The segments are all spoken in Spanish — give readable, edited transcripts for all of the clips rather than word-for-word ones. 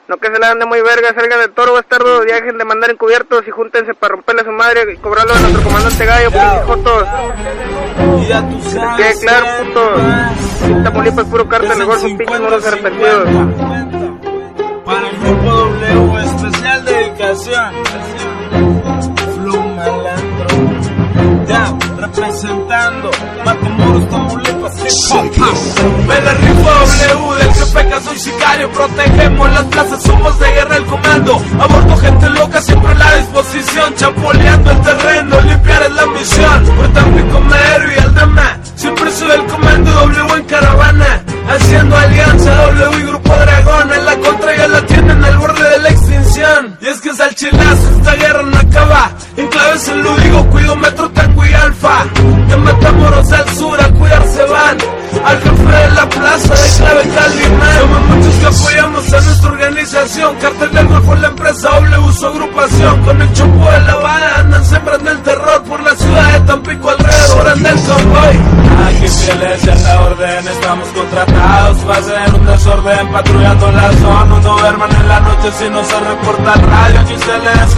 No que se la dan de muy verga, salgan del toro, bastardo, y dejen de mandar encubiertos y júntense para romperle a su madre y cobrarlo a nuestro comandante Gallo, pinches jotos. Que quede claro, putos. Tamaulipas es puro cártel de Golfo, pinches moros arrepentidos. Para el grupo W, especial dedicación. Flow Malandro. Ya, representando Matamoros, Tamaulipas, me la rifo W, del que peca soy sicario. Protegemos las plazas, somos de guerra el comando. A bordo gente loca, siempre a la disposición. Chapoleando el terreno, limpiar es la misión. Por Tampico, Madero y Aldama, siempre soy el comando. W en caravana, haciendo alianza. W y Grupo Dragón, en la contra ya la tienen al borde de la extinción. Y es que es al chilazo, esta guerra no acaba. En clave se lo digo, cuido Metro, Tango y Alfa. De Matamoros al sur a cuidarse van. Al jefe de la plaza de clave Calimán. Somos muchos que apoyamos a nuestra organización. Cartel del Golfo, la empresa W, su agrupación. Con el chopo de la bala andan sembrando el terror por la ciudad de Tampico, alrededor anda el convoy. Aquí fieles a la orden, estamos contratados. Va a ser un desorden patrullando la zona. No duerman en la noche si no se reporta al radio. Aquí se les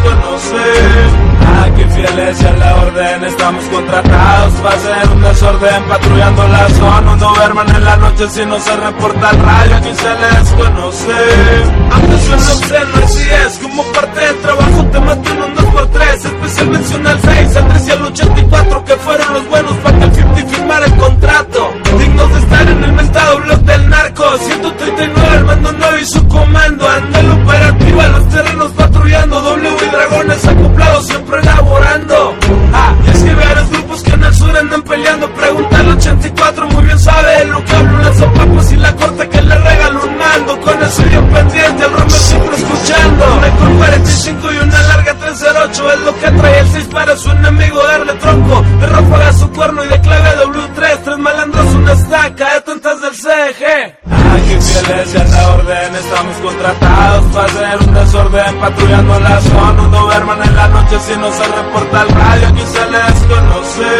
conoce. Aquí fieles a la orden, estamos contratados. Va a ser un desorden patrullando la zona. No duerman en la noche si no se reporta al radio. Aquí se les conoce. Antes yo no sé, no así es. Como parte del trabajo te mato en un 2x3. Especial mención al 6, al 3 y al 84, que fueron los buenos para que el 50 firmara el contrato. Dignos de estar en el mentado blog del narco. 139 el mando 9 y su comando. Anda el operativo a los terrenos patrullando. W y dragones acoplados siempre elaborando. Y es que varios grupos que en el sur andan peleando. Pregunta al 84, muy bien sabe de lo que hablo. Lanzapapos y la corte que le regalo un mando. Con eso bien pendiente, el Romeo siempre escuchando. Con 45 y una larga 308 es lo que trae el 6 para su enemigo darle tronco. De ráfaga su cuerno y de clave W3. Tres malandros, una estaca de tantas del CG. Aquí fieles a la orden, estamos contratados. Va a ser un desorden patrullando la zona. No duerman en la noche si no se reporta al radio. Aquí se les conoce.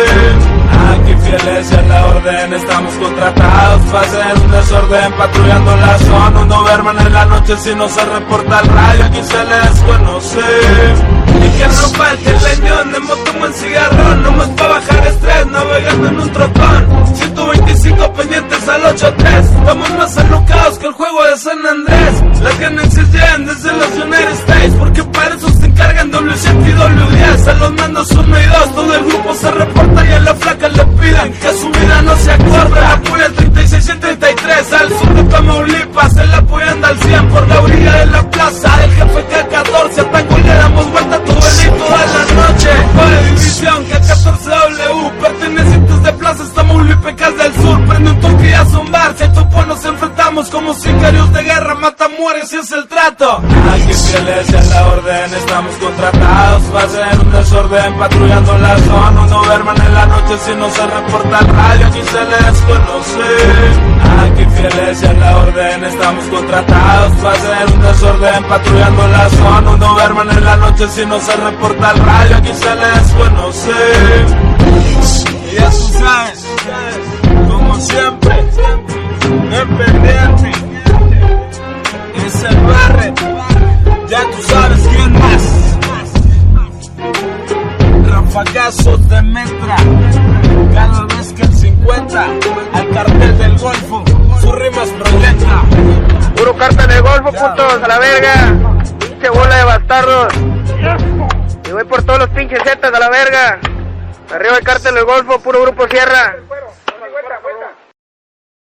Aquí fieles a la orden, estamos contratados. Va a ser un desorden patrullando la zona. No duerman en la noche si no se reporta al radio. Aquí se les conoce. Y que no falte el leñón de moto en cigarrón. Nomás pa' bajar estrés, navegando en un trotón. 125 pendientes al 8-3. Estamos más alocados que el juego de San Andrés. Las ganancias llegan desde los United States, porque para eso se encargan W7 y W10. A los mandos 1 y 2, todo el grupo se reporta y a la flaca le piden que su vida no se acorda. Apoya el 36 y el 33 al sur de Tamaulipas. El apoyo anda al 100 por la orilla de la plaza. Del jefe K14 a Tango le damos vuelta todo el día y toda la noche. Para división K14W, pertenecientes de plazas Tamaulipecas del sur. Prende un toque y a zumbar. Si a topo nos enfrentamos como sicarios de guerra. Mata, muere si es el trato. Aquí fieles a la orden, estamos contratados. Va a ser un desorden patrullando la zona. No duerman en la noche si no se reporta al radio. Aquí se les conoce. Aquí fieles a la orden, estamos contratados. Va a ser un desorden patrullando la zona. No duerman en la noche si no se reporta al radio. Aquí se les conoce. Y ya tú sabes, como siempre, en pendiente es el Barret. Ya tú sabes quién más. Rafagazos de Metra, cada vez que el 50 al cartel del Golfo, su rima es proyecta. Puro cártel del Golfo, putos, a la verga. Pinche bola de bastardos. Y voy por todos los pinches zetas a la verga. Arriba el cártel del Golfo, puro Grupo Sierra.